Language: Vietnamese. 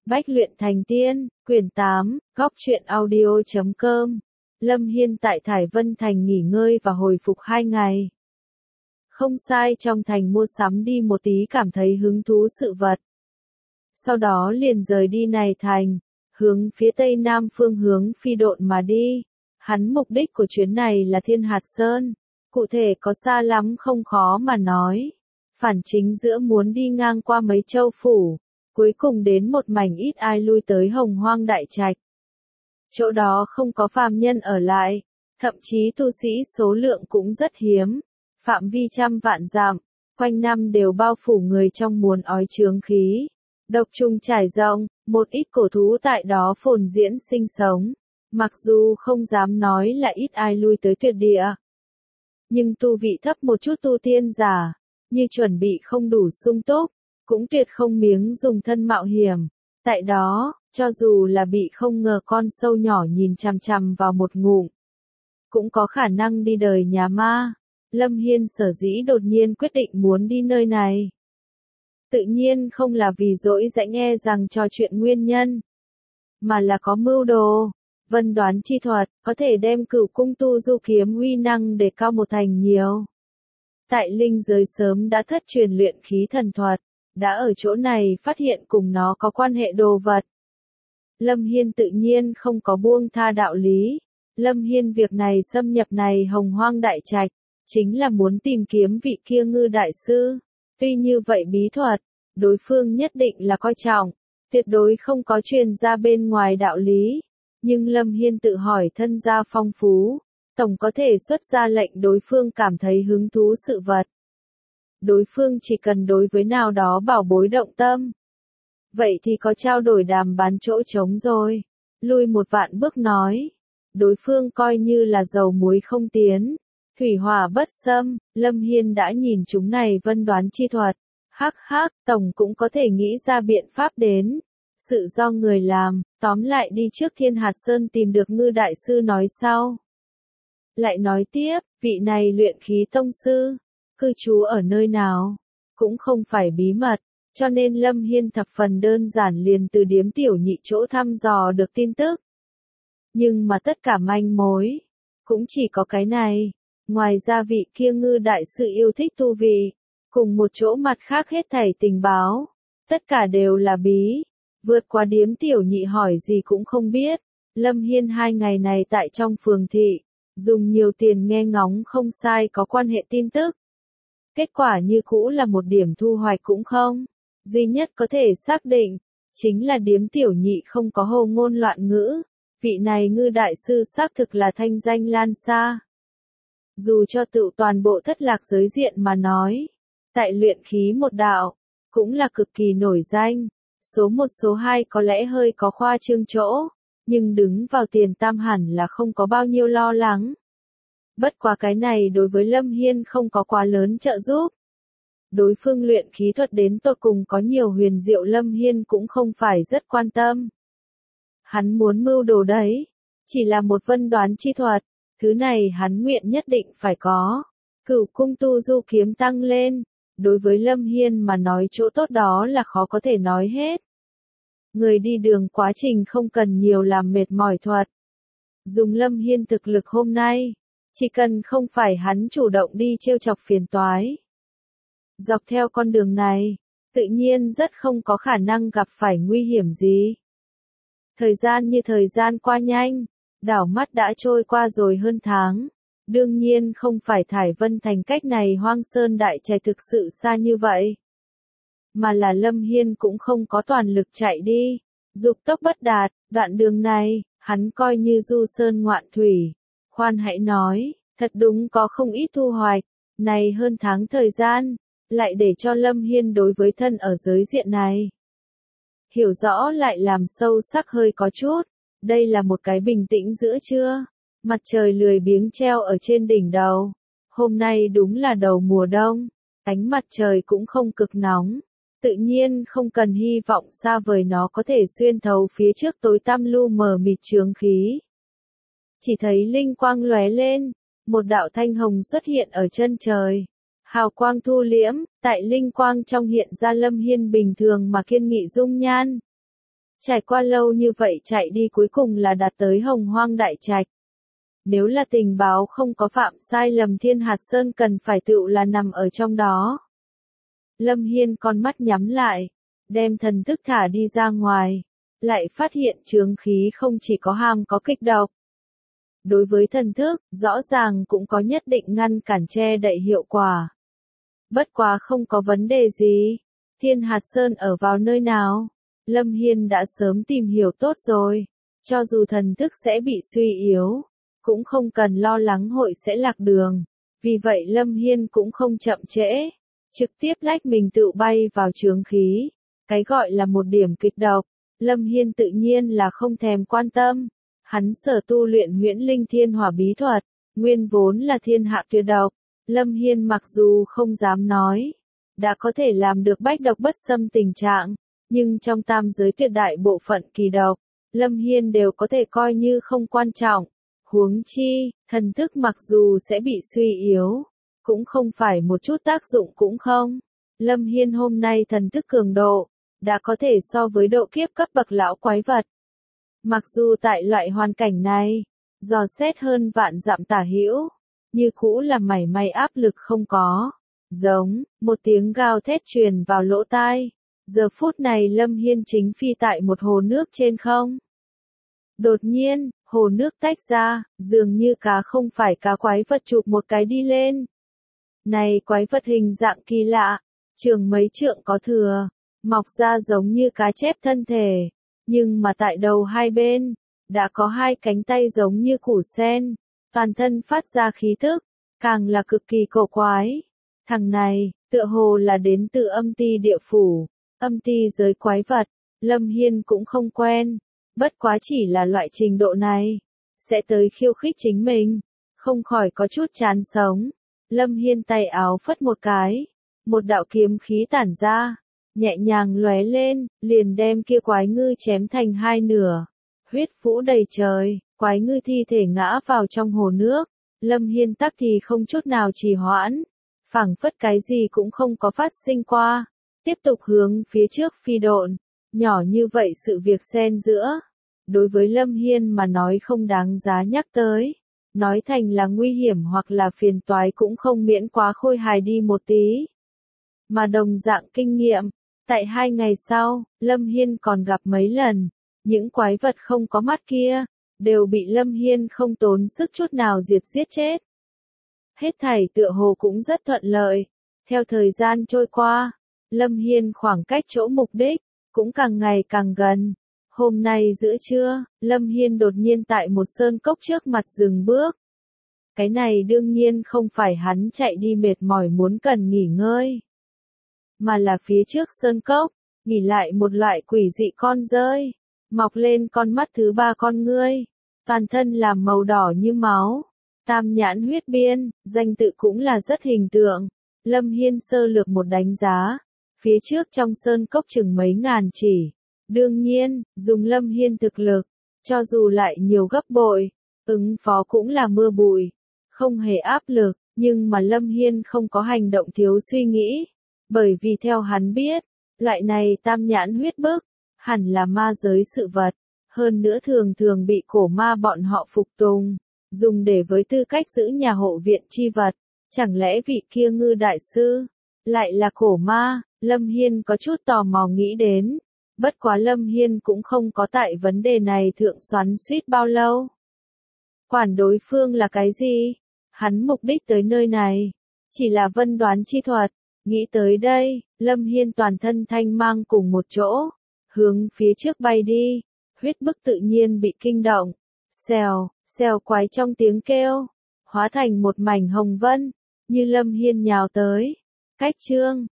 Bách luyện thành tiên, quyển 8, góc truyện audio.com. Lâm Hiên tại Thải Vân Thành nghỉ ngơi và hồi phục 2 ngày. Không sai, trong thành mua sắm đi một tí cảm thấy hứng thú sự vật. Sau đó liền rời đi này thành, hướng phía tây nam phương hướng phi độn mà đi. Hắn mục đích của chuyến này là Thiên Hạt Sơn, cụ thể có xa lắm không khó mà nói. Phản chính giữa muốn đi ngang qua mấy châu phủ, cuối cùng đến một mảnh ít ai lui tới Hồng Hoang Đại Trạch. Chỗ đó không có phàm nhân ở lại, thậm chí tu sĩ số lượng cũng rất hiếm, phạm vi trăm vạn dặm, quanh năm đều bao phủ người trong muôn ói chướng khí. Độc trùng trải rộng, một ít cổ thú tại đó phồn diễn sinh sống, mặc dù không dám nói là ít ai lui tới tuyệt địa. Nhưng tu vị thấp một chút tu tiên giả, như chuẩn bị không đủ sung túc, cũng tuyệt không miếng dùng thân mạo hiểm. Tại đó, cho dù là bị không ngờ con sâu nhỏ nhìn chằm chằm vào một ngụm, cũng có khả năng đi đời nhà ma. Lâm Hiên sở dĩ đột nhiên quyết định muốn đi nơi này. Tự nhiên không là vì dỗi dãi nghe rằng trò chuyện nguyên nhân, mà là có mưu đồ, vân đoán chi thuật, có thể đem Cửu Cung Tu Du kiếm uy năng để cao một thành nhiều. Tại linh giới sớm đã thất truyền luyện khí thần thuật, đã ở chỗ này phát hiện cùng nó có quan hệ đồ vật. Lâm Hiên tự nhiên không có buông tha đạo lý. Lâm Hiên việc này xâm nhập này Hồng Hoang Đại Trạch, chính là muốn tìm kiếm vị kia Ngư Đại Sư. Tuy như vậy bí thuật, đối phương nhất định là coi trọng, tuyệt đối không có truyền ra bên ngoài đạo lý. Nhưng Lâm Hiên tự hỏi thân gia phong phú, tổng có thể xuất ra lệnh đối phương cảm thấy hứng thú sự vật. Đối phương chỉ cần đối với nào đó bảo bối động tâm, vậy thì có trao đổi đàm bán chỗ trống rồi. Lui một vạn bước nói, đối phương coi như là dầu muối không tiến, thủy hỏa bất xâm. Lâm Hiên đã nhìn chúng này vân đoán chi thuật, hắc hắc, tổng cũng có thể nghĩ ra biện pháp đến. Sự do người làm, tóm lại đi trước Thiên Hạt Sơn tìm được Ngư Đại Sư nói sau. Lại nói tiếp, vị này luyện khí tông sư, cư trú ở nơi nào, cũng không phải bí mật, cho nên Lâm Hiên thập phần đơn giản liền từ điếm tiểu nhị chỗ thăm dò được tin tức. Nhưng mà tất cả manh mối, cũng chỉ có cái này, ngoài ra vị kia Ngư Đại Sư yêu thích tu vị, cùng một chỗ mặt khác hết thảy tình báo, tất cả đều là bí. Vượt qua điếm tiểu nhị hỏi gì cũng không biết. Lâm Hiên 2 ngày này tại trong phường thị, dùng nhiều tiền nghe ngóng không sai có quan hệ tin tức. Kết quả như cũ là một điểm thu hoạch cũng không. Duy nhất có thể xác định, chính là điếm tiểu nhị không có hồ ngôn loạn ngữ. Vị này Ngư Đại Sư xác thực là thanh danh lan xa. Dù cho tự toàn bộ thất lạc giới diện mà nói, tại luyện khí một đạo, cũng là cực kỳ nổi danh. Số 1 số 2 có lẽ hơi có khoa trương chỗ, nhưng đứng vào tiền tam hẳn là không có bao nhiêu lo lắng. Bất quá cái này đối với Lâm Hiên không có quá lớn trợ giúp. Đối phương luyện khí thuật đến tột cùng có nhiều huyền diệu Lâm Hiên cũng không phải rất quan tâm. Hắn muốn mưu đồ đấy, chỉ là một vân đoán chi thuật, thứ này hắn nguyện nhất định phải có. Cửu Cung Tu Du kiếm tăng lên, đối với Lâm Hiên mà nói chỗ tốt đó là khó có thể nói hết. Người đi đường quá trình không cần nhiều làm mệt mỏi thuật. Dùng Lâm Hiên thực lực hôm nay, chỉ cần không phải hắn chủ động đi trêu chọc phiền toái. Dọc theo con đường này, tự nhiên rất không có khả năng gặp phải nguy hiểm gì. Thời gian như thời gian qua nhanh, đảo mắt đã trôi qua rồi hơn tháng. Đương nhiên không phải Thải Vân Thành cách này Hoang Sơn Đại Trạch thực sự xa như vậy. Mà là Lâm Hiên cũng không có toàn lực chạy đi. Dục tốc bất đạt, đoạn đường này, hắn coi như du sơn ngoạn thủy. Khoan hãy nói, thật đúng có không ít thu hoạch. Này hơn tháng thời gian, lại để cho Lâm Hiên đối với thân ở giới diện này hiểu rõ lại làm sâu sắc hơi có chút. Đây là một cái bình tĩnh giữa trưa. Mặt trời lười biếng treo ở trên đỉnh đầu. Hôm nay đúng là đầu mùa đông, ánh mặt trời cũng không cực nóng. Tự nhiên không cần hy vọng xa vời nó có thể xuyên thấu phía trước tối tăm lu mờ mịt chướng khí. Chỉ thấy linh quang lóe lên, một đạo thanh hồng xuất hiện ở chân trời. Hào quang thu liễm, tại linh quang trong hiện ra Lâm Hiên bình thường mà kiên nghị dung nhan. Trải qua lâu như vậy chạy đi cuối cùng là đạt tới Hồng Hoang Đại Trạch. Nếu là tình báo không có phạm sai lầm Thiên Hạt Sơn cần phải tựu là nằm ở trong đó. Lâm Hiên con mắt nhắm lại, đem thần thức thả đi ra ngoài, lại phát hiện chướng khí không chỉ có hàm có kịch độc. Đối với thần thức, rõ ràng cũng có nhất định ngăn cản che đậy hiệu quả. Bất quá không có vấn đề gì. Thiên Hạt Sơn ở vào nơi nào? Lâm Hiên đã sớm tìm hiểu tốt rồi. Cho dù thần thức sẽ bị suy yếu, cũng không cần lo lắng hội sẽ lạc đường. Vì vậy Lâm Hiên cũng không chậm trễ, trực tiếp lách mình tự bay vào chướng khí. Cái gọi là một điểm kịch độc, Lâm Hiên tự nhiên là không thèm quan tâm. Hắn sở tu luyện Huyễn Linh Thiên Hỏa bí thuật, nguyên vốn là thiên hạ tuyệt độc. Lâm Hiên mặc dù không dám nói, đã có thể làm được bách độc bất xâm tình trạng, nhưng trong tam giới tuyệt đại bộ phận kỳ độc, Lâm Hiên đều có thể coi như không quan trọng. Huống chi, thần thức mặc dù sẽ bị suy yếu, cũng không phải một chút tác dụng cũng không. Lâm Hiên hôm nay thần thức cường độ, đã có thể so với độ kiếp cấp bậc lão quái vật. Mặc dù tại loại hoàn cảnh này, dò xét hơn vạn dặm tả hữu, như cũ là mảy may áp lực không có. Giống, một tiếng gào thét truyền vào lỗ tai. Giờ phút này Lâm Hiên chính phi tại một hồ nước trên không. Đột nhiên, hồ nước tách ra, dường như cá không phải cá quái vật chụp một cái đi lên. Này quái vật hình dạng kỳ lạ, trường mấy trượng có thừa, mọc ra giống như cá chép thân thể, nhưng mà tại đầu hai bên, đã có hai cánh tay giống như củ sen, toàn thân phát ra khí thức, càng là cực kỳ cổ quái. Thằng này, tựa hồ là đến từ âm ti địa phủ, âm ti giới quái vật, Lâm Hiên cũng không quen, bất quá chỉ là loại trình độ này, sẽ tới khiêu khích chính mình, không khỏi có chút chán sống. Lâm Hiên tay áo phất một cái, một đạo kiếm khí tản ra, nhẹ nhàng lóe lên, liền đem kia quái ngư chém thành hai nửa. Huyết vũ đầy trời, quái ngư thi thể ngã vào trong hồ nước. Lâm Hiên tắc thì không chút nào trì hoãn, phảng phất cái gì cũng không có phát sinh qua, tiếp tục hướng phía trước phi độn. Nhỏ như vậy sự việc xen giữa, đối với Lâm Hiên mà nói không đáng giá nhắc tới, nói thành là nguy hiểm hoặc là phiền toái cũng không miễn quá khôi hài đi một tí. Mà đồng dạng kinh nghiệm, tại 2 ngày sau, Lâm Hiên còn gặp mấy lần, những quái vật không có mắt kia, đều bị Lâm Hiên không tốn sức chút nào diệt giết chết. Hết thảy tựa hồ cũng rất thuận lợi. Theo thời gian trôi qua, Lâm Hiên khoảng cách chỗ mục đích, cũng càng ngày càng gần. Hôm nay giữa trưa, Lâm Hiên đột nhiên tại một sơn cốc trước mặt dừng bước. Cái này đương nhiên không phải hắn chạy đi mệt mỏi muốn cần nghỉ ngơi, mà là phía trước sơn cốc, nghỉ lại một loại quỷ dị con rơi, mọc lên con mắt thứ ba con ngươi, toàn thân làm màu đỏ như máu, tam nhãn huyết biên, danh tự cũng là rất hình tượng. Lâm Hiên sơ lược một đánh giá, phía trước trong sơn cốc chừng mấy ngàn chỉ. Đương nhiên, dùng Lâm Hiên thực lực, cho dù lại nhiều gấp bội, ứng phó cũng là mưa bụi, không hề áp lực, nhưng mà Lâm Hiên không có hành động thiếu suy nghĩ, bởi vì theo hắn biết, loại này tam nhãn huyết bức, hẳn là ma giới sự vật, hơn nữa thường thường bị cổ ma bọn họ phục tùng, dùng để với tư cách giữ nhà hộ viện chi vật, chẳng lẽ vị kia ngư đại sư, lại là cổ ma. Lâm Hiên có chút tò mò nghĩ đến. Bất quá Lâm Hiên cũng không có tại vấn đề này thượng xoắn suýt bao lâu. Quản đối phương là cái gì? Hắn mục đích tới nơi này, chỉ là vân đoán chi thuật. Nghĩ tới đây, Lâm Hiên toàn thân thanh mang cùng một chỗ, hướng phía trước bay đi, huyết bức tự nhiên bị kinh động. Xèo, xèo quái trong tiếng kêu, hóa thành một mảnh hồng vân, như Lâm Hiên nhào tới. Cách chương